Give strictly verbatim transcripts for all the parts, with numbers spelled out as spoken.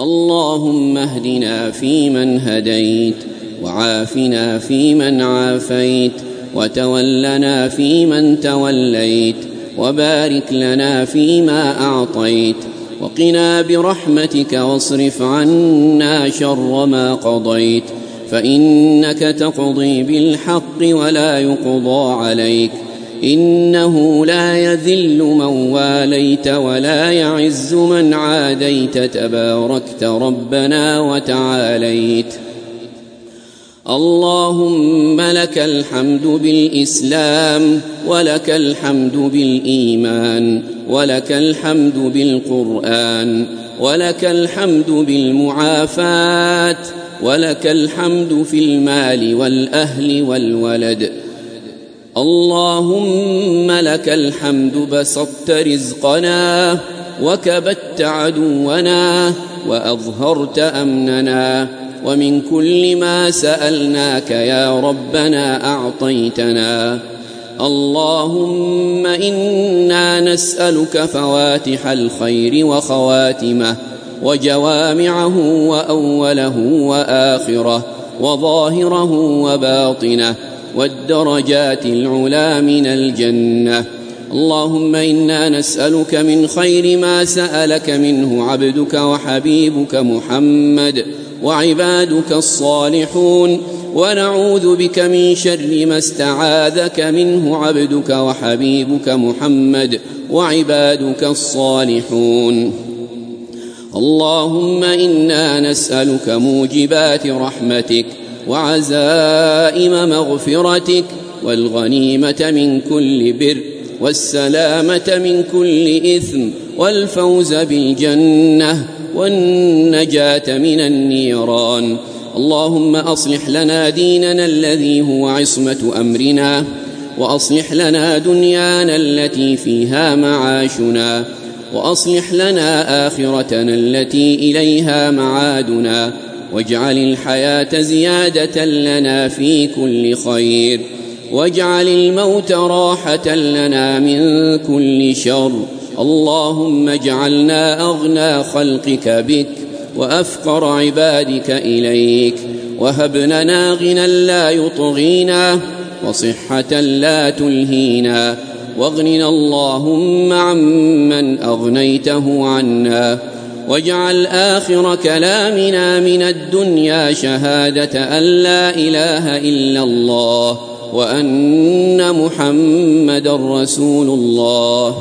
اللهم اهدنا فيمن هديت، وعافنا فيمن عافيت، وتولنا فيمن توليت، وبارك لنا فيما أعطيت، وقنا برحمتك واصرف عنا شر ما قضيت، فإنك تقضي بالحق ولا يقضى عليك، إنه لا يذل من واليت ولا يعز من عاديت، تباركت ربنا وتعاليت. اللهم لك الحمد بالإسلام، ولك الحمد بالإيمان، ولك الحمد بالقرآن، ولك الحمد بالمعافاة، ولك الحمد في المال والأهل والولد. اللهم لك الحمد بسطت رزقنا، وكبت عدونا، وأظهرت أمننا، ومن كل ما سألناك يا ربنا أعطيتنا. اللهم إنا نسألك فواتح الخير وخواتمه، وجوامعه وأوله وآخره، وظاهره وباطنه، والدرجات العلى من الجنة. اللهم إنا نسألك من خير ما سألك منه عبدك وحبيبك محمد وعبادك الصالحون، ونعوذ بك من شر ما استعاذك منه عبدك وحبيبك محمد وعبادك الصالحون. اللهم إنا نسألك موجبات رحمتك، وعزائم مغفرتك، والغنيمة من كل بر، والسلامة من كل إثم، والفوز بالجنة، والنجاة من النيران. اللهم أصلح لنا ديننا الذي هو عصمة أمرنا، وأصلح لنا دنيانا التي فيها معاشنا، وأصلح لنا آخرتنا التي إليها معادنا، واجعل الحياة زيادة لنا في كل خير، واجعل الموت راحة لنا من كل شر. اللهم اجعلنا أغنى خلقك بك، وأفقر عبادك إليك، وهب لنا غنى لا يطغينا، وصحة لا تلهينا، واغننا اللهم عمن أغنيته عنا، واجعل آخر كلامنا من الدنيا شهادة أن لا إله إلا الله، وأن محمد رسول الله.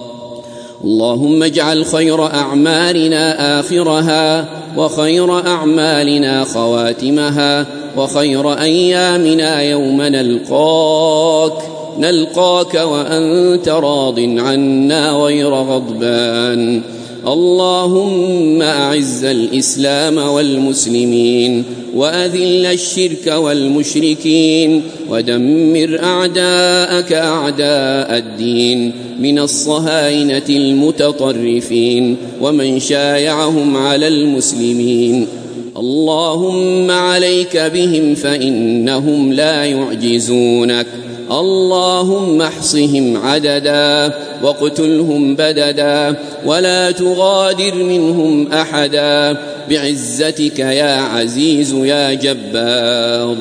اللهم اجعل خير أعمالنا آخرها، وخير أعمالنا خواتمها، وخير أيامنا يوم نلقاك نلقاك وأنت راض عنا غير غضبان. اللهم أعز الإسلام والمسلمين، وأذل الشرك والمشركين، ودمر أعداءك أعداء الدين من الصهاينة المتطرفين ومن شايعهم على المسلمين. اللهم عليك بهم فإنهم لا يعجزونك. اللهم احصهم عددا، واقتلهم بددا، ولا تغادر منهم أحدا، بعزتك يا عزيز يا جبار.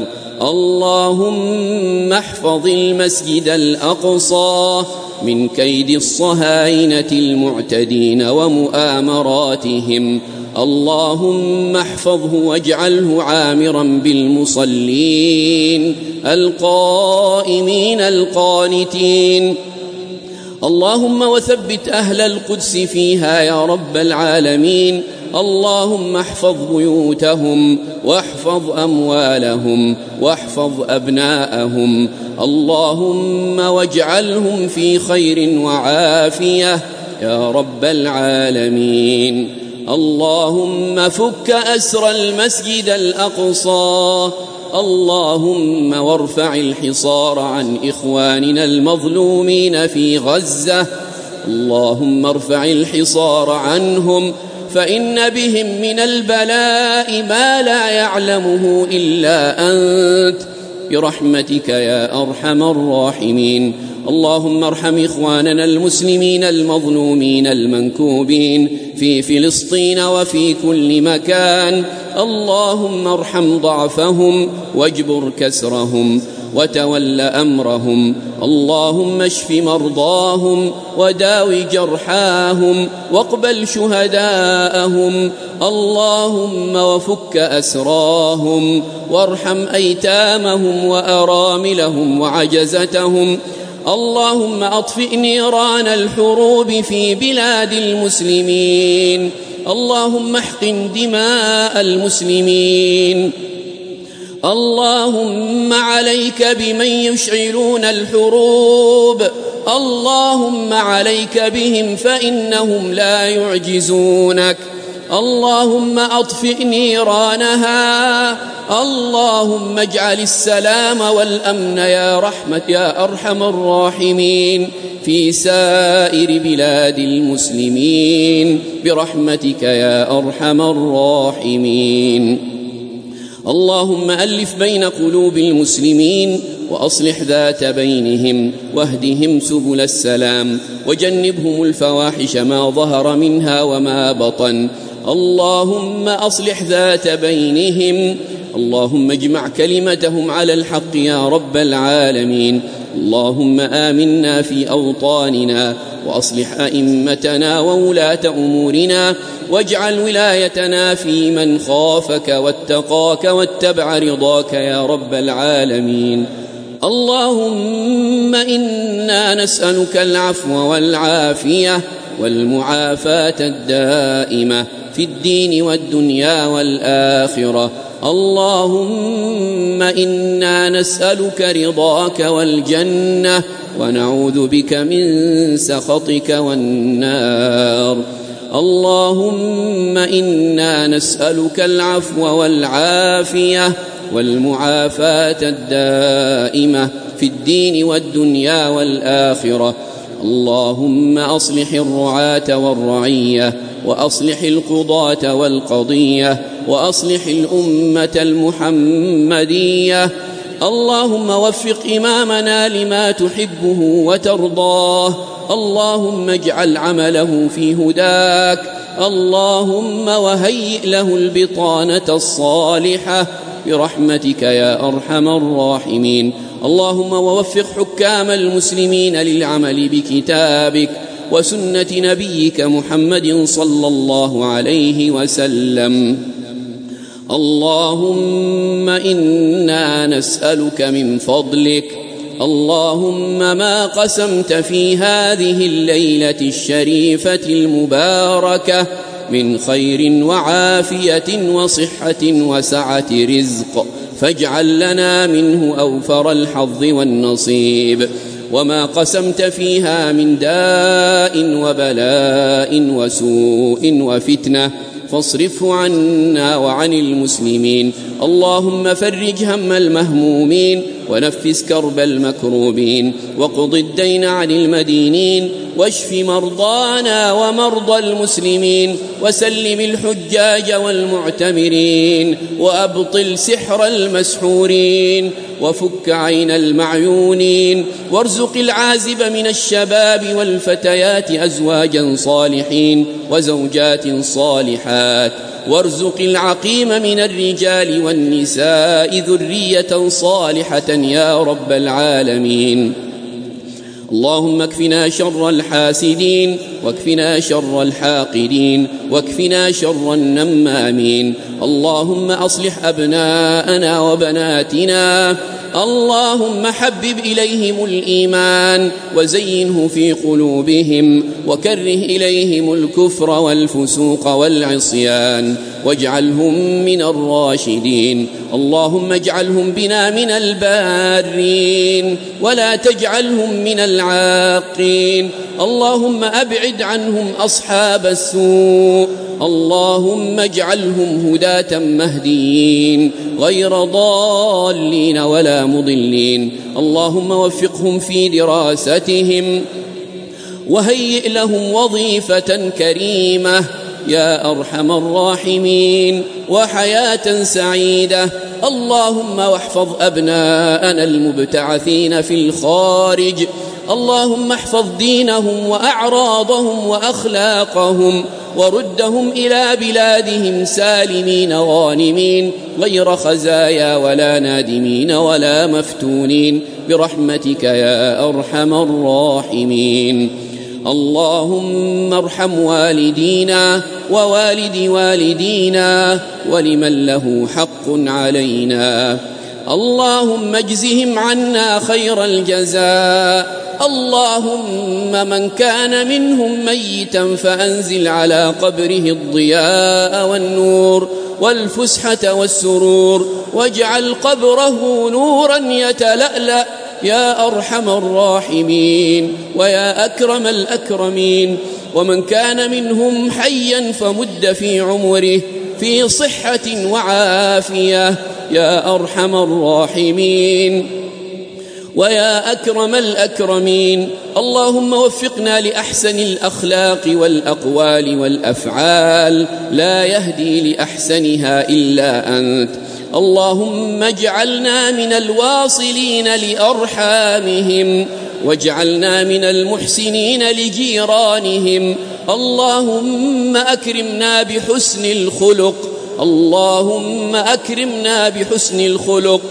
اللهم احفظ المسجد الأقصى من كيد الصهاينة المعتدين ومؤامراتهم. اللهم احفظه واجعله عامرا بالمصلين القائمين القانتين. اللهم وثبت أهل القدس فيها يا رب العالمين. اللهم احفظ بيوتهم، واحفظ أموالهم، واحفظ أبناءهم. اللهم واجعلهم في خير وعافية يا رب العالمين. اللهم فك أسر المسجد الأقصى. اللهم وارفع الحصار عن إخواننا المظلومين في غزة. اللهم ارفع الحصار عنهم، فإن بهم من البلاء ما لا يعلمه إلا أنت، برحمتك يا أرحم الراحمين. اللهم ارحم إخواننا المسلمين المظلومين المنكوبين في فلسطين وفي كل مكان. اللهم ارحم ضعفهم واجبر كسرهم وتول أمرهم. اللهم اشف مرضاهم وداو جرحاهم واقبل شهداءهم. اللهم وفك أسراهم وارحم أيتامهم وأراملهم وعجزتهم. اللهم أطفئ نيران الحروب في بلاد المسلمين. اللهم احقن دماء المسلمين. اللهم عليك بمن يشعلون الحروب. اللهم عليك بهم فإنهم لا يعجزونك. اللهم أطفئ نيرانها. اللهم اجعل السلام والأمن يا رحمة يا أرحم الراحمين في سائر بلاد المسلمين برحمتك يا أرحم الراحمين. اللهم ألف بين قلوب المسلمين وأصلح ذات بينهم واهدهم سبل السلام وجنبهم الفواحش ما ظهر منها وما بطن. اللهم أصلح ذات بينهم. اللهم اجمع كلمتهم على الحق يا رب العالمين. اللهم آمنا في أوطاننا وأصلح أئمتنا وولاة أمورنا واجعل ولايتنا في من خافك واتقاك واتبع رضاك يا رب العالمين. اللهم إنا نسألك العفو والعافية والمعافاة الدائمة في الدين والدنيا والآخرة. اللهم إنا نسألك رضاك والجنة ونعوذ بك من سخطك والنار. اللهم إنا نسألك العفو والعافية والمعافاة الدائمة في الدين والدنيا والآخرة. اللهم أصلح الرعاة والرعية وأصلح القضاة والقضية وأصلح الأمة المحمدية. اللهم وفق إمامنا لما تحبه وترضاه. اللهم اجعل عمله في هداك. اللهم وهيئ له البطانة الصالحة برحمتك يا أرحم الراحمين. اللهم ووفق حكام المسلمين للعمل بكتابك وسنة نبيك محمد صلى الله عليه وسلم. اللهم إنا نسألك من فضلك. اللهم ما قسمت في هذه الليلة الشريفة المباركة من خير وعافية وصحة وسعة رزق فاجعل لنا منه أوفر الحظ والنصيب. وما قسمت فيها من داء وبلاء وسوء وفتنة فاصرفه عنا وعن المسلمين. اللهم فرج هم المهمومين ونفس كرب المكروبين وقض الدين عن المدينين واشف مرضانا ومرضى المسلمين وسلم الحجاج والمعتمرين وأبطل سحر المسحورين وفك عين المعيونين وارزق العازب من الشباب والفتيات أزواجا صالحين وزوجات صالحات وارزق العقيم من الرجال والنساء ذرية صالحة يا رب العالمين. اللهم اكفنا شر الحاسدين واكفنا شر الحاقدين واكفنا شر النمامين. اللهم أصلح أبناءنا وبناتنا. اللهم حبب إليهم الإيمان وزينه في قلوبهم وكره إليهم الكفر والفسوق والعصيان واجعلهم من الراشدين. اللهم اجعلهم بنا من البارين ولا تجعلهم من العاقين. اللهم أبعد عنهم أصحاب السوء. اللهم اجعلهم هداة مهديين غير ضالين ولا مضلين. اللهم وفقهم في دراستهم وهيئ لهم وظيفة كريمة يا أرحم الراحمين وحياة سعيدة. اللهم واحفظ أبناءنا المبتعثين في الخارج. اللهم احفظ دينهم وأعراضهم وأخلاقهم وردهم إلى بلادهم سالمين غانمين غير خزايا ولا نادمين ولا مفتونين برحمتك يا أرحم الراحمين. اللهم ارحم والدينا ووالد والدينا ولمن له حق علينا. اللهم اجزهم عنا خير الجزاء. اللهم من كان منهم ميتا فأنزل على قبره الضياء والنور والفسحة والسرور واجعل قبره نورا يتلألأ يا أرحم الراحمين ويا أكرم الأكرمين. ومن كان منهم حيا فمد في عمره في صحة وعافية يا أرحم الراحمين ويا أكرم الأكرمين. اللهم وفقنا لأحسن الأخلاق والأقوال والأفعال لا يهدي لأحسنها إلا أنت. اللهم اجعلنا من الواصلين لأرحامهم واجعلنا من المحسنين لجيرانهم. اللهم أكرمنا بحسن الخلق. اللهم أكرمنا بحسن الخلق.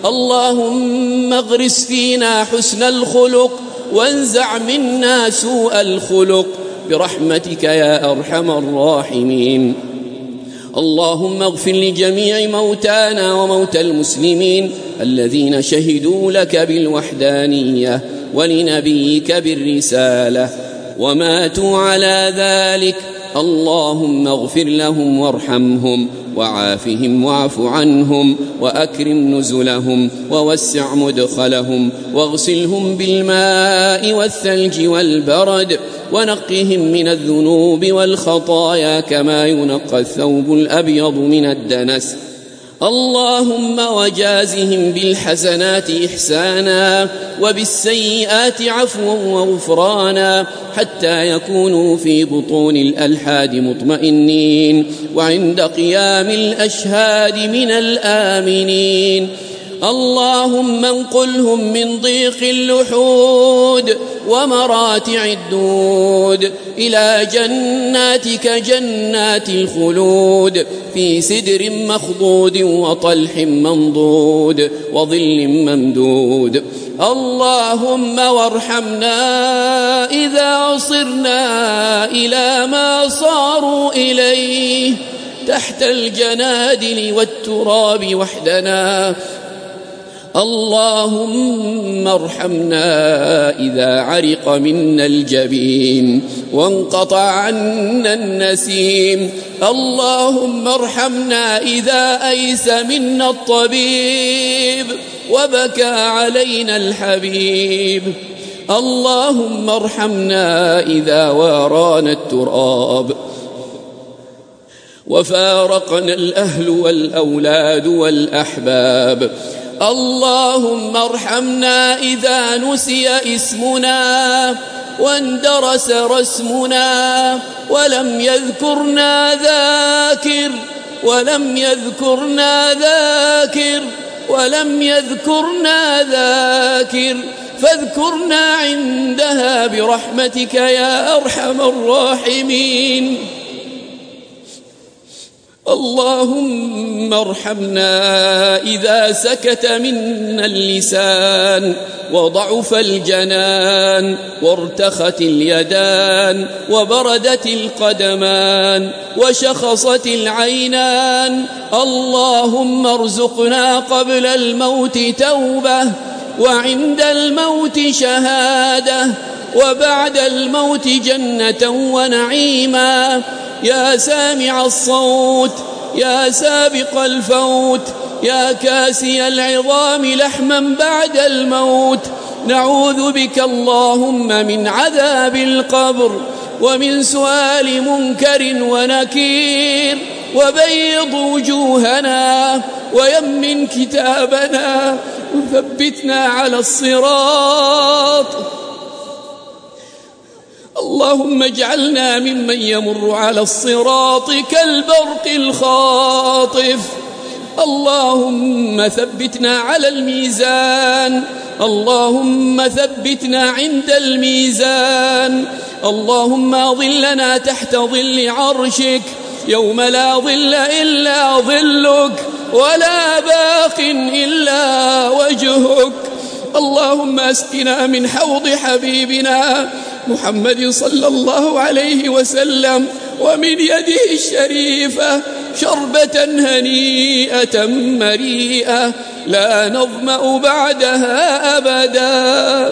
اللهم اغرس فينا حسن الخلق وانزع منا سوء الخلق برحمتك يا أرحم الراحمين. اللهم اغفر لجميع موتانا وموتى المسلمين الذين شهدوا لك بالوحدانية ولنبيك بالرسالة وماتوا على ذلك. اللهم اغفر لهم وارحمهم وعافهم واعف عنهم وأكرم نزلهم ووسع مدخلهم واغسلهم بالماء والثلج والبرد ونقهم من الذنوب والخطايا كما ينقى الثوب الأبيض من الدنس. اللهم وجازهم بالحسنات إحسانا وبالسيئات عفوا وغفرانا حتى يكونوا في بطون الألحاد مطمئنين وعند قيام الأشهاد من الآمنين. اللهم انقلهم من ضيق اللحود ومراتع الدود إلى جناتك جنات الخلود في سدر مخضود وطلح منضود وظل ممدود. اللهم وارحمنا إذا صرنا إلى ما صاروا إليه تحت الجنادل والتراب وحدنا. اللهم ارحمنا إذا عرق منا الجبين وانقطع عنا النسيم. اللهم ارحمنا إذا أيس منا الطبيب وبكى علينا الحبيب. اللهم ارحمنا إذا وارانا التراب وفارقنا الأهل والأولاد والأحباب. اللهم ارحمنا إذا نسي اسمنا واندرس رسمنا ولم يذكرنا ذاكر ولم يذكرنا ذاكر ولم يذكرنا ذاكر فاذكرنا عندها برحمتك يا أرحم الراحمين. اللهم ارحمنا إذا سكت منا اللسان وضعف الجنان وارتخت اليدان وبردت القدمان وشخصت العينان. اللهم ارزقنا قبل الموت توبة وعند الموت شهادة وبعد الموت جنة ونعيما. يا سامع الصوت يا سابق الفوت يا كاسي العظام لحما بعد الموت نعوذ بك اللهم من عذاب القبر ومن سؤال منكر ونكير وبيض وجوهنا ويمن كتابنا وثبتنا على الصراط. اللهم اجعلنا ممن يمر على الصراط كالبرق الخاطف. اللهم ثبتنا على الميزان اللهم ثبتنا عند الميزان. اللهم أظلنا تحت ظل عرشك يوم لا ظل إلا ظلك ولا باق إلا وجهك. اللهم اسقنا من حوض حبيبنا محمد صلى الله عليه وسلم ومن يده الشريفة شربة هنيئة مريئة لا نظمأ بعدها أبدا.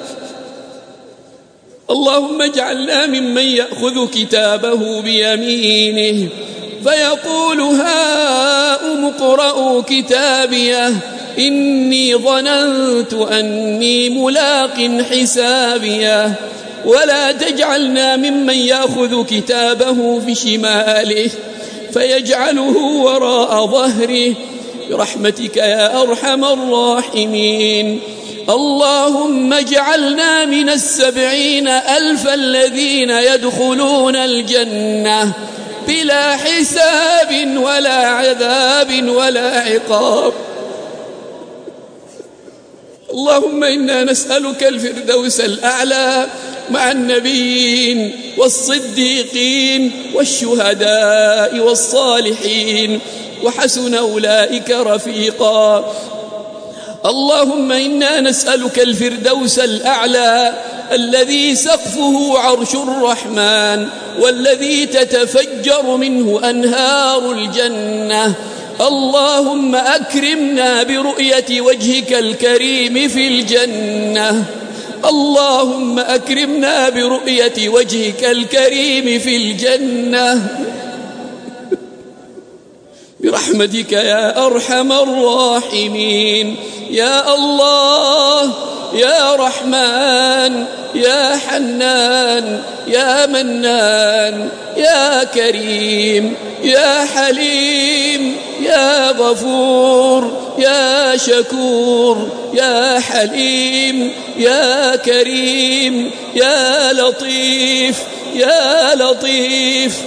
اللهم اجعلنا ممن يأخذ كتابه بيمينه فيقول هاؤم اقرءوا كتابيه إني ظننت أني ملاق حسابيه. ولا تجعلنا ممن يأخذ كتابه بشماله فيجعله وراء ظهره برحمتك يا أرحم الراحمين. اللهم اجعلنا من السبعين ألف الذين يدخلون الجنة بلا حساب ولا عذاب ولا عقاب. اللهم إنا نسألك الفردوس الأعلى مع النبيين والصديقين والشهداء والصالحين وحسن أولئك رفيقا. اللهم إنا نسألك الفردوس الأعلى الذي سقفه عرش الرحمن والذي تتفجر منه أنهار الجنة. اللهم أكرمنا برؤية وجهك الكريم في الجنة. اللهم أكرمنا برؤية وجهك الكريم في الجنة برحمتك يا أرحم الراحمين. يا الله يا رحمن يا حنان يا منان يا كريم يا حليم يا غفور يا شكور يا حليم يا كريم يا لطيف يا لطيف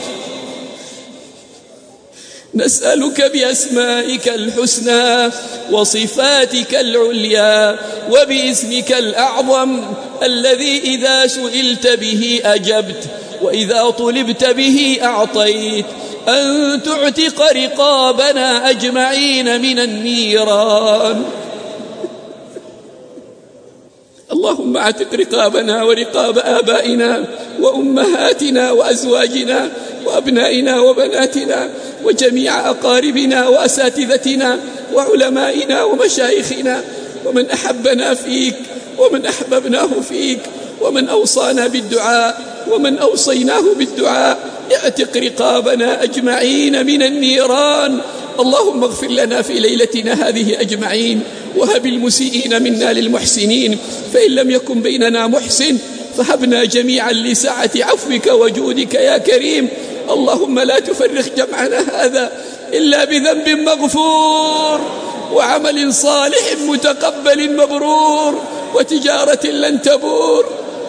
نسألك بأسمائك الحسنى وصفاتك العليا وباسمك الأعظم الذي إذا سئلت به أجبت وإذا طلبت به أعطيت أن تعتق رقابنا أجمعين من النيران. اللهم اعتق رقابنا ورقاب آبائنا وأمهاتنا وأزواجنا وأبنائنا وبناتنا وجميع أقاربنا وأساتذتنا وعلمائنا ومشايخنا ومن أحبنا فيك ومن أحببناه فيك ومن أوصانا بالدعاء ومن أوصيناه بالدعاء. اعتق رقابنا أجمعين من النيران. اللهم اغفر لنا في ليلتنا هذه أجمعين وهب المسيئين منا للمحسنين، فإن لم يكن بيننا محسن فهبنا جميعا لسعة عفوك وجودك يا كريم. اللهم لا تفرق جمعنا هذا إلا بذنب مغفور وعمل صالح متقبل مبرور وتجارة لن تبور.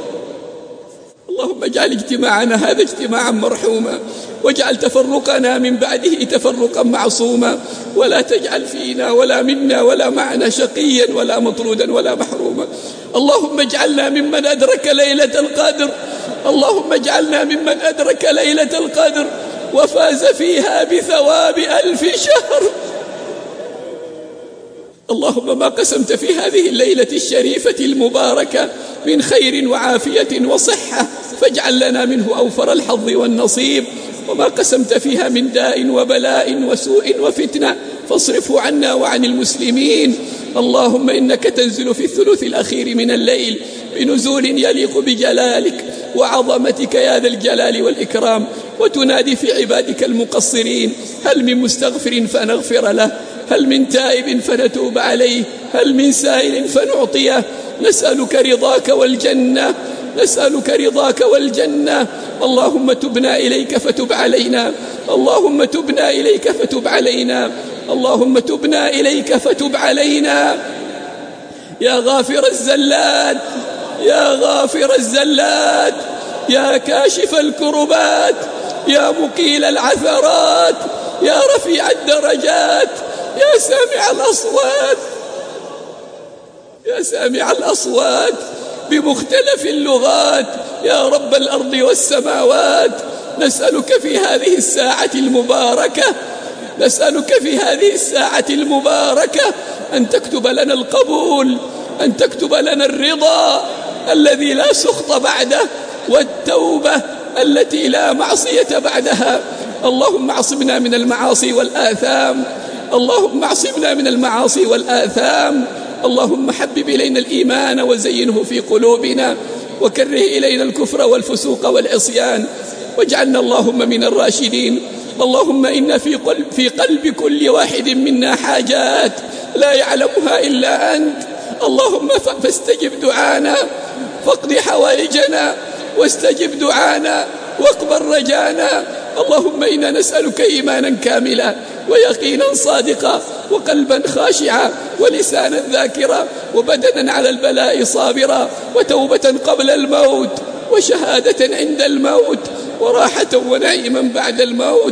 اللهم اجعل اجتماعنا هذا اجتماعا مرحوما واجعل تفرقنا من بعده تفرقا معصوما، ولا تجعل فينا ولا منا ولا معنا شقيا ولا مطرودا ولا محروما. اللهم اجعلنا ممن أدرك ليلة القدر. اللهم اجعلنا ممن أدرك ليلة القدر وفاز فيها بثواب ألف شهر. اللهم ما قسمت في هذه الليلة الشريفة المباركة من خير وعافية وصحة فاجعل لنا منه أوفر الحظ والنصيب، وما قسمت فيها من داء وبلاء وسوء وفتنة فاصرفه عنا وعن المسلمين. اللهم إنك تنزل في الثلث الأخير من الليل بنزول يليق بجلالك وعظمتك يا ذا الجلال والإكرام، وتنادي في عبادك المقصرين هل من مستغفر فنغفر له، هل من تائب فنتوب عليه، هل من سائل فنعطيه. نسألك رضاك والجنة، نسألك رضاك والجنة. اللهم تبنا إليك فتب علينا، اللهم تبنا إليك فتب علينا، اللهم تبنا إليك فتب علينا. يا غافر الزلات، يا غافر الزلات، يا كاشف الكربات، يا مقيل العثرات، يا رفيع الدرجات، يا سامع الأصوات. يا سامع الأصوات بمختلف اللغات، يا رب الأرض والسماوات، نسألك في هذه الساعة المباركة نسألك في هذه الساعة المباركة أن تكتب لنا القبول، أن تكتب لنا الرضا الذي لا سخط بعده، والتوبة التي لا معصية بعدها. اللهم اعصمنا من المعاصي والآثام، اللهم اعصمنا من المعاصي والآثام. اللهم حبب إلينا الإيمان وزينه في قلوبنا، وكره إلينا الكفر والفسوق والعصيان، واجعلنا اللهم من الراشدين. اللهم إن في قلب, في قلب كل واحد منا حاجات لا يعلمها إلا أنت، اللهم فاستجب دعانا، فاقض حوائجنا، واستجب دعانا، واقبل رجانا. اللهم إنا نسألك إيمانا كاملا، ويقينا صادقا، وقلبا خاشعا، ولسانا ذاكرا، وبدنا على البلاء صابرا، وتوبة قبل الموت، وشهادة عند الموت، وراحة ونعيما بعد الموت،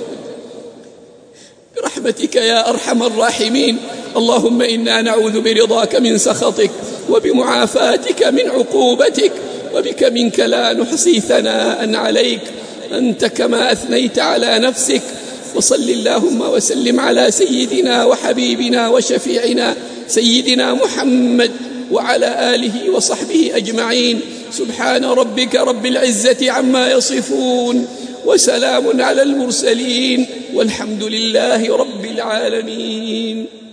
برحمتك يا أرحم الراحمين. اللهم إنا نعوذ برضاك من سخطك، وبمعافاتك من عقوبتك، وبك منك لا نحصي ثناء عليك، أنت كما أثنيت على نفسك. وصل اللهم وسلم على سيدنا وحبيبنا وشفيعنا سيدنا محمد وعلى آله وصحبه أجمعين. سبحان ربك رب العزة عما يصفون، وسلام على المرسلين، والحمد لله رب العالمين.